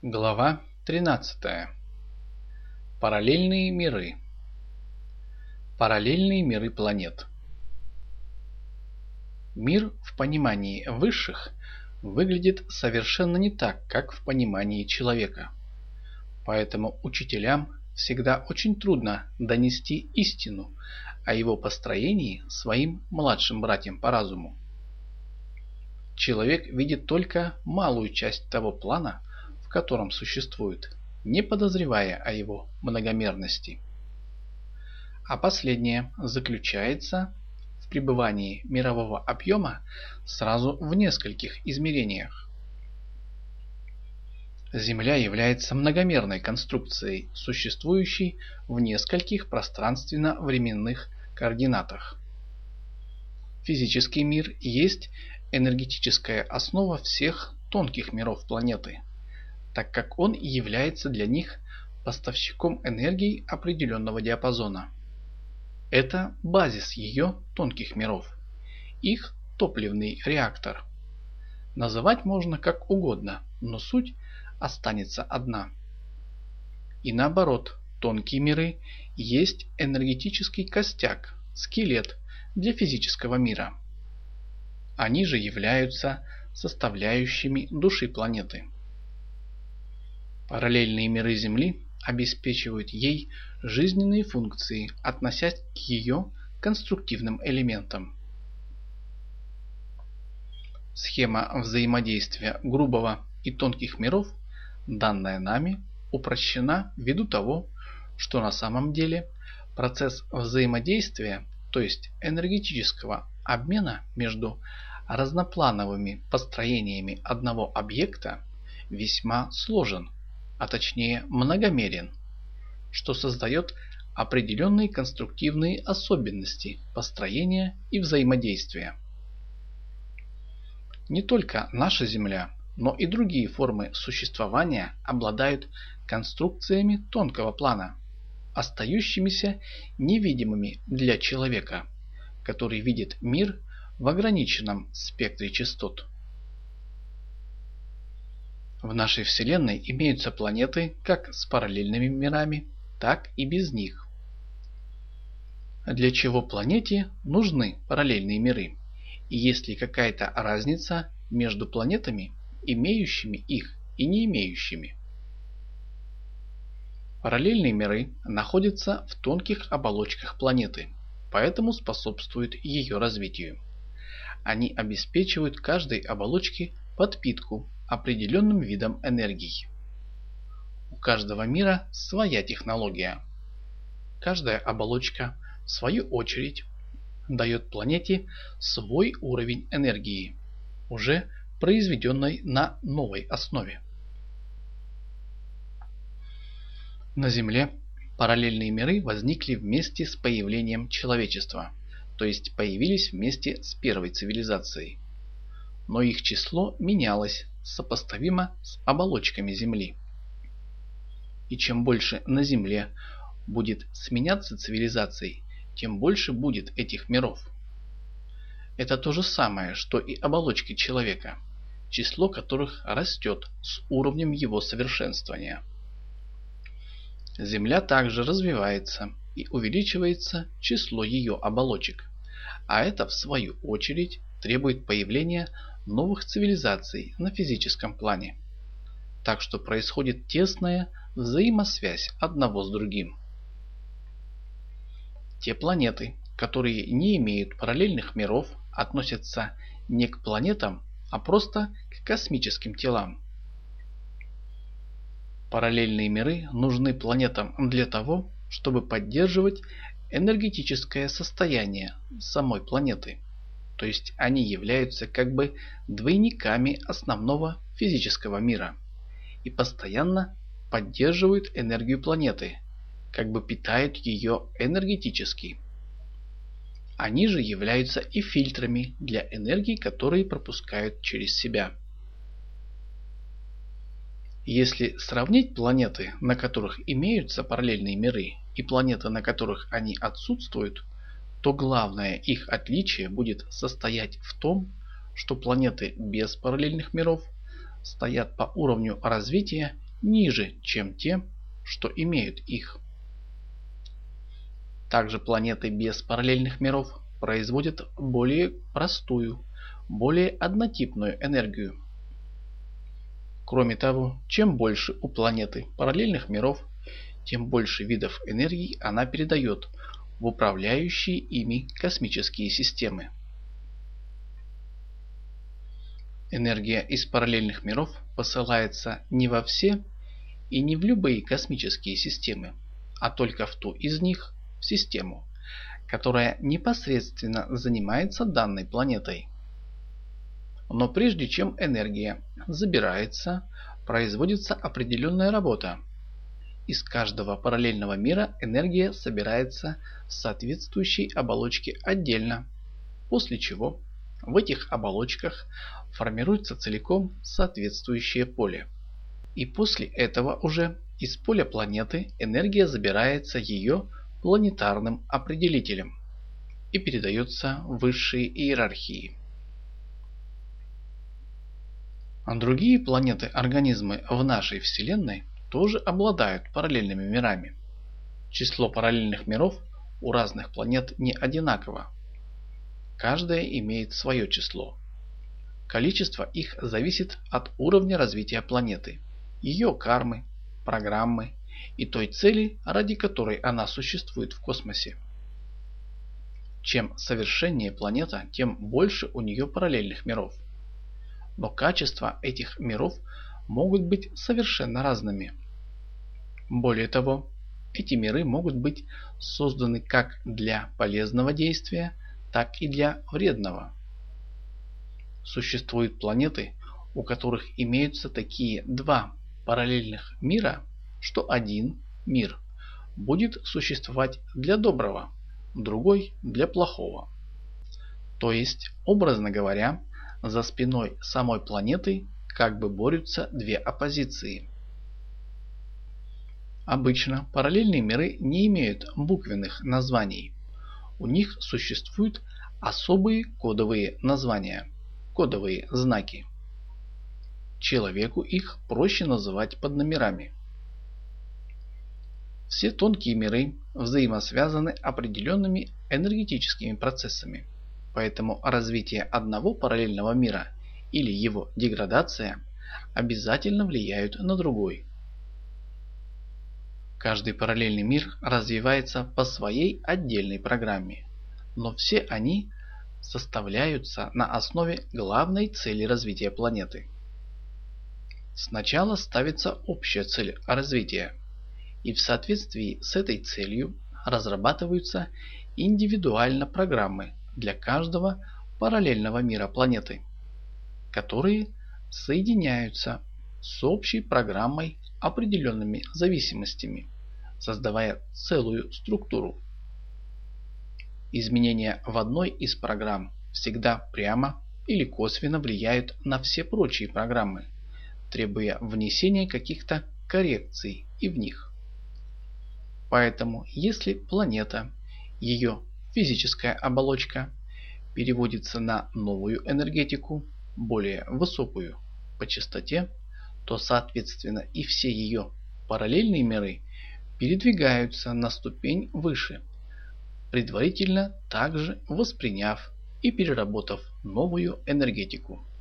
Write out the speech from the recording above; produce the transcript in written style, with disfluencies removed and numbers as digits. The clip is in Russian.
Глава 13. Параллельные миры. Параллельные миры планет. Мир в понимании высших выглядит совершенно не так, как в понимании человека. Поэтому учителям всегда очень трудно донести истину о его построении своим младшим братьям по разуму. Человек видит только малую часть того плана, в котором существует, не подозревая о его многомерности. А последнее заключается в пребывании мирового объема сразу в нескольких измерениях. Земля является многомерной конструкцией, существующей в нескольких пространственно-временных координатах. Физический мир есть энергетическая основа всех тонких миров планеты, так как он является для них поставщиком энергии определенного диапазона. Это базис ее тонких миров, их топливный реактор. Называть можно как угодно, но суть останется одна. И наоборот, тонкие миры есть энергетический костяк, скелет для физического мира. Они же являются составляющими души планеты. Параллельные миры Земли обеспечивают ей жизненные функции, относясь к ее конструктивным элементам. Схема взаимодействия грубого и тонких миров, данная нами, упрощена ввиду того, что на самом деле процесс взаимодействия, то есть энергетического обмена между разноплановыми построениями одного объекта, весьма сложен, а точнее многомерен, что создает определенные конструктивные особенности построения и взаимодействия. Не только наша Земля, но и другие формы существования обладают конструкциями тонкого плана, остающимися невидимыми для человека, который видит мир в ограниченном спектре частот. В нашей Вселенной имеются планеты как с параллельными мирами, так и без них. Для чего планете нужны параллельные миры? И есть ли какая-то разница между планетами, имеющими их и не имеющими? Параллельные миры находятся в тонких оболочках планеты, поэтому способствуют ее развитию. Они обеспечивают каждой оболочке подпитку определенным видом энергии. У каждого мира своя технология. Каждая оболочка, в свою очередь, дает планете свой уровень энергии, уже произведенной на новой основе. На Земле параллельные миры возникли вместе с появлением человечества, то есть появились вместе с первой цивилизацией. Но их число менялось, сопоставимо с оболочками Земли. И чем больше на Земле будет сменяться цивилизаций, тем больше будет этих миров. Это то же самое, что и оболочки человека, число которых растет с уровнем его совершенствования. Земля также развивается и увеличивается число ее оболочек, а это в свою очередь требует появления новых цивилизаций на физическом плане. Так что происходит тесная взаимосвязь одного с другим. Те планеты, которые не имеют параллельных миров, относятся не к планетам, а просто к космическим телам. Параллельные миры нужны планетам для того, чтобы поддерживать энергетическое состояние самой планеты. То есть они являются как бы двойниками основного физического мира и постоянно поддерживают энергию планеты, как бы питают ее энергетически. Они же являются и фильтрами для энергии, которые пропускают через себя. Если сравнить планеты, на которых имеются параллельные миры, и планеты, на которых они отсутствуют, то главное их отличие будет состоять в том, что планеты без параллельных миров стоят по уровню развития ниже, чем те, что имеют их. Также планеты без параллельных миров производят более простую, более однотипную энергию. Кроме того, чем больше у планеты параллельных миров, тем больше видов энергии она передает в управляющие ими космические системы. Энергия из параллельных миров посылается не во все и не в любые космические системы, а только в ту из них, в систему, которая непосредственно занимается данной планетой. Но прежде чем энергия забирается, производится определенная работа. Из каждого параллельного мира энергия собирается в соответствующей оболочке отдельно, после чего в этих оболочках формируется целиком соответствующее поле. И после этого уже из поля планеты энергия забирается ее планетарным определителем и передается в высшие иерархии. А другие планеты-организмы в нашей Вселенной тоже обладают параллельными мирами. Число параллельных миров у разных планет не одинаково. Каждая имеет свое число. Количество их зависит от уровня развития планеты, ее кармы, программы и той цели, ради которой она существует в космосе. Чем совершеннее планета, тем больше у нее параллельных миров. Но качества этих миров могут быть совершенно разными. Более того, эти миры могут быть созданы как для полезного действия, так и для вредного. Существуют планеты, у которых имеются такие два параллельных мира, что один мир будет существовать для доброго, другой для плохого. То есть, образно говоря, за спиной самой планеты как бы борются две оппозиции. Обычно параллельные миры не имеют буквенных названий. У них существуют особые кодовые названия, кодовые знаки. Человеку их проще называть под номерами. Все тонкие миры взаимосвязаны определенными энергетическими процессами. Поэтому развитие одного параллельного мира или его деградация обязательно влияют на другой. Каждый параллельный мир развивается по своей отдельной программе, но все они составляются на основе главной цели развития планеты. Сначала ставится общая цель развития, и в соответствии с этой целью разрабатываются индивидуально программы для каждого параллельного мира планеты, которые соединяются с общей программой определенными зависимостями, создавая целую структуру. Изменения в одной из программ всегда прямо или косвенно влияют на все прочие программы, требуя внесения каких-то коррекций и в них. Поэтому, если планета, ее физическая оболочка, переводится на новую энергетику, более высокую по частоте, то соответственно и все ее параллельные миры передвигаются на ступень выше, предварительно также восприняв и переработав новую энергетику.